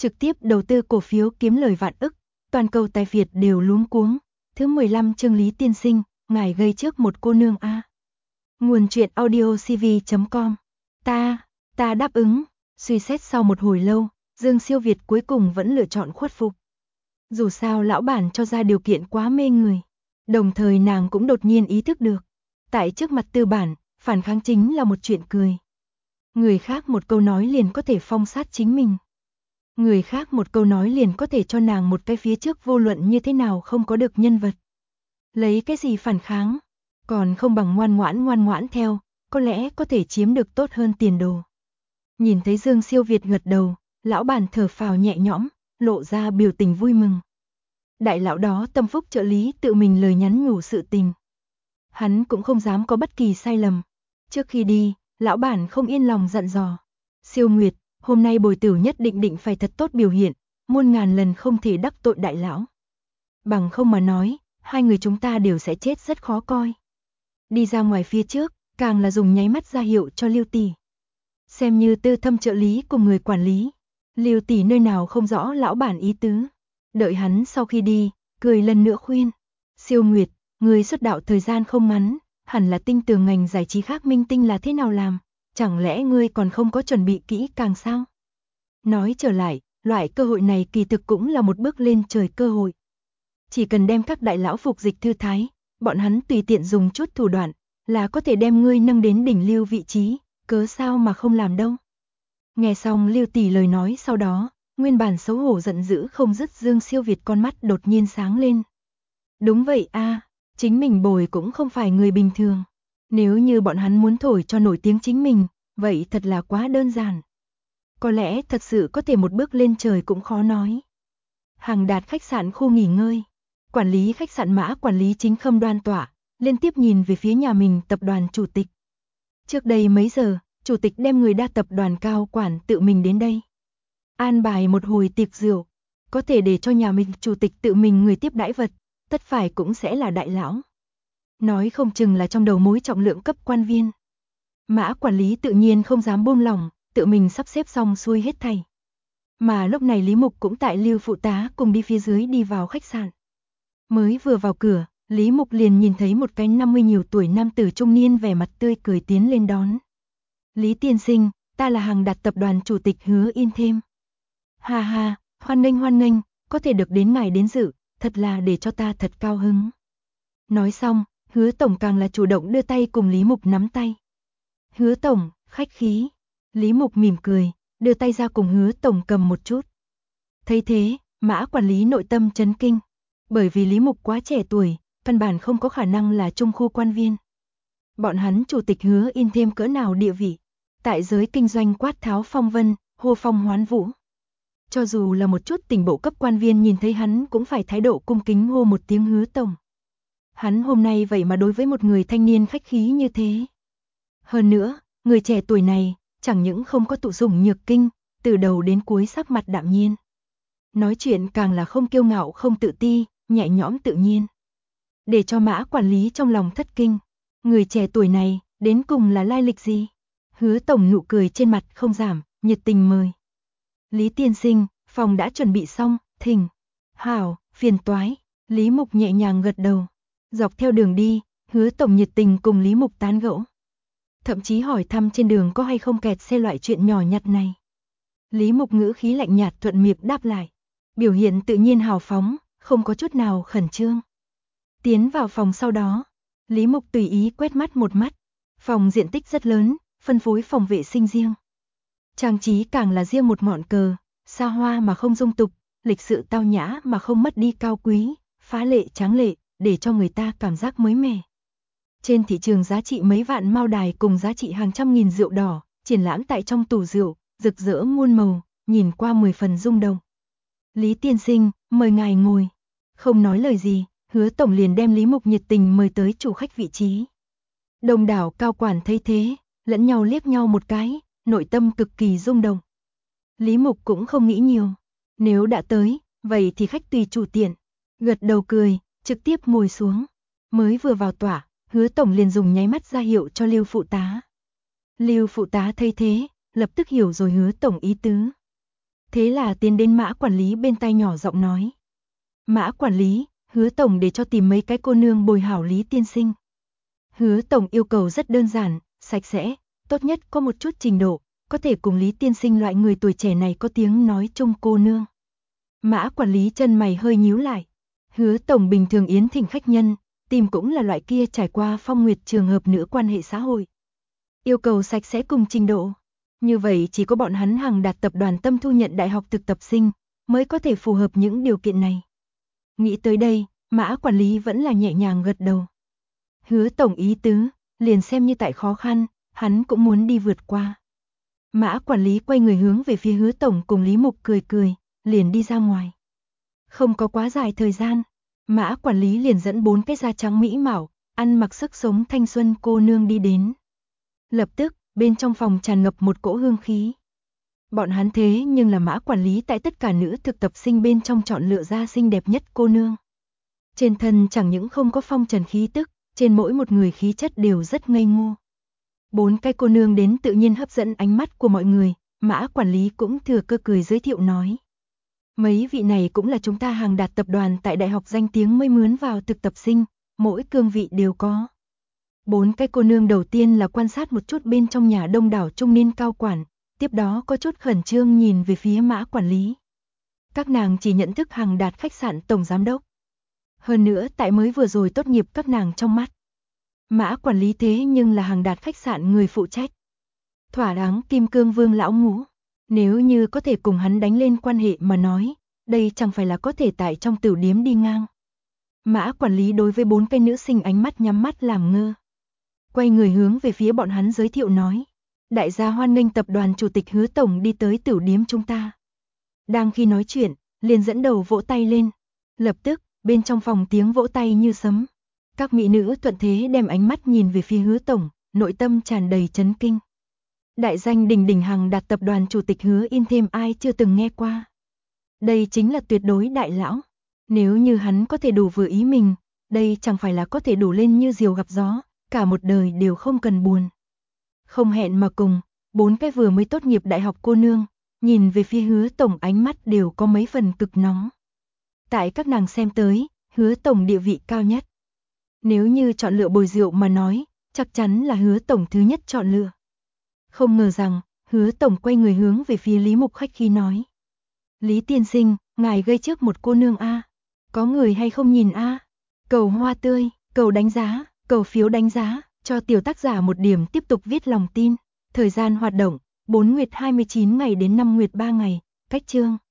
trực tiếp đầu tư cổ phiếu kiếm lời vạn ức, toàn cầu tài Việt đều luống cuống. Thứ 15 chương Lý tiên sinh, ngài gây trước một cô nương a. Nguồn truyện audio cv.com. Ta đáp ứng. Suy xét sau một hồi lâu, Dương Siêu Việt cuối cùng vẫn lựa chọn khuất phục. Dù sao lão bản cho ra điều kiện quá mê người. Đồng thời nàng cũng đột nhiên ý thức được. Tại trước mặt tư bản, phản kháng chính là một chuyện cười. Người khác một câu nói liền có thể phong sát chính mình. Người khác một câu nói liền có thể cho nàng một cái phía trước vô luận như thế nào không có được nhân vật. Lấy cái gì phản kháng, còn không bằng ngoan ngoãn theo, có lẽ có thể chiếm được tốt hơn tiền đồ. Nhìn thấy Dương Siêu Việt gật đầu, lão bản thở phào nhẹ nhõm, lộ ra biểu tình vui mừng. Đại lão đó tâm phúc trợ lý tự mình lời nhắn nhủ sự tình. Hắn cũng không dám có bất kỳ sai lầm. Trước khi đi, lão bản không yên lòng dặn dò. Siêu Nguyệt, hôm nay bồi tử nhất định phải thật tốt biểu hiện, muôn ngàn lần không thể đắc tội đại lão. Bằng không mà nói, hai người chúng ta đều sẽ chết rất khó coi. Đi ra ngoài phía trước, càng là dùng nháy mắt ra hiệu cho Lưu tỷ. Xem như tư thâm trợ lý cùng người quản lý. Lưu tỷ nơi nào không rõ lão bản ý tứ. Đợi hắn sau khi đi, cười lần nữa khuyên. Siêu Nguyệt, người xuất đạo thời gian không ngắn, hẳn là tinh tường ngành giải trí khác minh tinh là thế nào làm, chẳng lẽ ngươi còn không có chuẩn bị kỹ càng sao? Nói trở lại, loại cơ hội này kỳ thực cũng là một bước lên trời cơ hội. Chỉ cần đem các đại lão phục dịch thư thái, bọn hắn tùy tiện dùng chút thủ đoạn, là có thể đem ngươi nâng đến đỉnh lưu vị trí, cớ sao mà không làm đâu. Nghe xong Lưu tỷ lời nói sau đó, nguyên bản xấu hổ giận dữ không dứt Dương Siêu Việt con mắt đột nhiên sáng lên. Đúng vậy a, chính mình bồi cũng không phải người bình thường. Nếu như bọn hắn muốn thổi cho nổi tiếng chính mình, vậy thật là quá đơn giản. Có lẽ thật sự có thể một bước lên trời cũng khó nói. Hàng Đạt khách sạn khu nghỉ ngơi. Quản lý khách sạn Mã quản lý chính khâm đoan tọa, liên tiếp nhìn về phía nhà mình tập đoàn chủ tịch. Trước đây mấy giờ, chủ tịch đem người đa tập đoàn cao quản tự mình đến đây. An bài một hồi tiệc rượu, có thể để cho nhà mình chủ tịch tự mình người tiếp đãi vật, tất phải cũng sẽ là đại lão. Nói không chừng là trong đầu mối trọng lượng cấp quan viên. Mã quản lý tự nhiên không dám buông lỏng, tự mình sắp xếp xong xuôi hết thảy. Mà lúc này Lý Mục cũng tại Lưu phụ tá cùng đi phía dưới đi vào khách sạn. Mới vừa vào cửa, Lý Mục liền nhìn thấy một cái 50 nhiều tuổi nam tử trung niên vẻ mặt tươi cười tiến lên đón. Lý tiên sinh, ta là Hàng Đạt tập đoàn chủ tịch Hứa Yên Thêm. Ha ha, hoan nghênh, có thể được đến ngài đến dự, thật là để cho ta thật cao hứng. Nói xong, Hứa tổng càng là chủ động đưa tay cùng Lý Mục nắm tay. Hứa tổng, khách khí. Lý Mục mỉm cười, đưa tay ra cùng Hứa tổng cầm một chút. Thấy thế, Mã quản lý nội tâm chấn kinh. Bởi vì Lý Mục quá trẻ tuổi, căn bản không có khả năng là trung khu quan viên. Bọn hắn chủ tịch Hứa Yên Thêm cỡ nào địa vị, tại giới kinh doanh quát tháo phong vân, hô phong hoán vũ. Cho dù là một chút tỉnh bộ cấp quan viên nhìn thấy hắn cũng phải thái độ cung kính hô một tiếng Hứa tổng. Hắn hôm nay vậy mà đối với một người thanh niên khách khí như thế. Hơn nữa, người trẻ tuổi này chẳng những không có tụ sủng nhược kinh, từ đầu đến cuối sắc mặt đạm nhiên. Nói chuyện càng là không kiêu ngạo không tự ti, nhẹ nhõm tự nhiên. Để cho Mã quản lý trong lòng thất kinh. Người trẻ tuổi này, đến cùng là lai lịch gì? Hứa tổng nụ cười trên mặt không giảm, nhiệt tình mời. Lý tiên sinh, phòng đã chuẩn bị xong, thỉnh. Hảo, phiền toái. Lý Mục nhẹ nhàng gật đầu. Dọc theo đường đi, Hứa tổng nhiệt tình cùng Lý Mục tán gẫu. Thậm chí hỏi thăm trên đường có hay không kẹt xe loại chuyện nhỏ nhặt này. Lý Mục ngữ khí lạnh nhạt thuận miệng đáp lại. Biểu hiện tự nhiên hào phóng, không có chút nào khẩn trương. Tiến vào phòng sau đó, Lý Mục tùy ý quét mắt một mắt. Phòng diện tích rất lớn, phân phối phòng vệ sinh riêng. Trang trí càng là riêng một ngọn cờ, xa hoa mà không dung tục, lịch sự tao nhã mà không mất đi cao quý, phá lệ tráng lệ, để cho người ta cảm giác mới mẻ. Trên thị trường giá trị mấy vạn mao đài cùng giá trị hàng trăm nghìn rượu đỏ, triển lãm tại trong tủ rượu, rực rỡ muôn màu, nhìn qua 10 phần rung động. Lý tiên sinh, mời ngài ngồi. Không nói lời gì, Hứa tổng liền đem Lý Mục nhiệt tình mời tới chủ khách vị trí. Đông đảo cao quản thấy thế, lẫn nhau liếc nhau một cái, nội tâm cực kỳ rung động. Lý Mục cũng không nghĩ nhiều, nếu đã tới, vậy thì khách tùy chủ tiện. Gật đầu cười, trực tiếp ngồi xuống. Mới vừa vào tỏa, Hứa tổng liền dùng nháy mắt ra hiệu cho Lưu phụ tá. Lưu phụ tá thấy thế, lập tức hiểu rồi Hứa tổng ý tứ. Thế là tiến đến Mã quản lý bên tai nhỏ giọng nói. Mã quản lý, Hứa tổng để cho tìm mấy cái cô nương bồi hảo Lý tiên sinh. Hứa tổng yêu cầu rất đơn giản, sạch sẽ, tốt nhất có một chút trình độ, có thể cùng Lý tiên sinh loại người tuổi trẻ này có tiếng nói chung cô nương. Mã quản lý chân mày hơi nhíu lại. Hứa tổng bình thường yến thỉnh khách nhân, tìm cũng là loại kia trải qua phong nguyệt trường hợp nữ quan hệ xã hội. Yêu cầu sạch sẽ cùng trình độ. Như vậy chỉ có bọn hắn Hằng Đạt tập đoàn Tâm thu nhận đại học thực tập sinh, mới có thể phù hợp những điều kiện này. Nghĩ tới đây, Mã quản lý vẫn là nhẹ nhàng gật đầu. Hứa tổng ý tứ, liền xem như tại khó khăn, hắn cũng muốn đi vượt qua. Mã quản lý quay người hướng về phía Hứa tổng cùng Lý Mục cười cười, liền đi ra ngoài. Không có quá dài thời gian, Mã quản lý liền dẫn 4 cái da trắng mỹ mạo, ăn mặc sức sống thanh xuân cô nương đi đến. Lập tức, bên trong phòng tràn ngập một cỗ hương khí. Bọn hắn thế nhưng là Mã quản lý tại tất cả nữ thực tập sinh bên trong chọn lựa ra xinh đẹp nhất cô nương. Trên thân chẳng những không có phong trần khí tức, trên mỗi một người khí chất đều rất ngây ngô. 4 cái cô nương đến tự nhiên hấp dẫn ánh mắt của mọi người, Mã quản lý cũng thừa cơ cười giới thiệu nói. Mấy vị này cũng là chúng ta Hằng Đạt tập đoàn tại đại học danh tiếng mới mướn vào thực tập sinh, mỗi cương vị đều có. 4 cái cô nương đầu tiên là quan sát một chút bên trong nhà đông đảo trung niên cao quản, tiếp đó có chút khẩn trương nhìn về phía Mã quản lý. Các nàng chỉ nhận thức Hằng Đạt khách sạn tổng giám đốc. Hơn nữa tại mới vừa rồi tốt nghiệp các nàng trong mắt. Mã quản lý thế nhưng là Hằng Đạt khách sạn người phụ trách. Thỏa đáng kim cương vương lão ngũ. Nếu như có thể cùng hắn đánh lên quan hệ mà nói, đây chẳng phải là có thể tại trong tiểu điếm đi ngang. Mã quản lý đối với 4 cái nữ sinh ánh mắt nhắm mắt làm ngơ. Quay người hướng về phía bọn hắn giới thiệu nói. Đại gia hoan nghênh tập đoàn chủ tịch Hứa tổng đi tới tiểu điếm chúng ta. Đang khi nói chuyện, liền dẫn đầu vỗ tay lên. Lập tức, bên trong phòng tiếng vỗ tay như sấm. Các mỹ nữ thuận thế đem ánh mắt nhìn về phía Hứa tổng, nội tâm tràn đầy chấn kinh. Đại danh đỉnh đỉnh Hằng Đạt tập đoàn chủ tịch Hứa In thêm ai chưa từng nghe qua. Đây chính là tuyệt đối đại lão. Nếu như hắn có thể đủ vừa ý mình, đây chẳng phải là có thể đủ lên như diều gặp gió, cả một đời đều không cần buồn. Không hẹn mà cùng, 4 cái vừa mới tốt nghiệp đại học cô nương, nhìn về phía Hứa tổng ánh mắt đều có mấy phần cực nóng. Tại các nàng xem tới, Hứa tổng địa vị cao nhất. Nếu như chọn lựa bồi rượu mà nói, chắc chắn là Hứa tổng thứ nhất chọn lựa. Không ngờ rằng, Hứa tổng quay người hướng về phía Lý Mục khách khí nói. Lý tiên sinh, ngài gây trước một cô nương a, có người hay không nhìn a? Cầu hoa tươi, cầu đánh giá, cầu phiếu đánh giá, cho tiểu tác giả một điểm tiếp tục viết lòng tin. Thời gian hoạt động, 4 nguyệt 29 ngày đến 5 nguyệt 3 ngày, cách chương.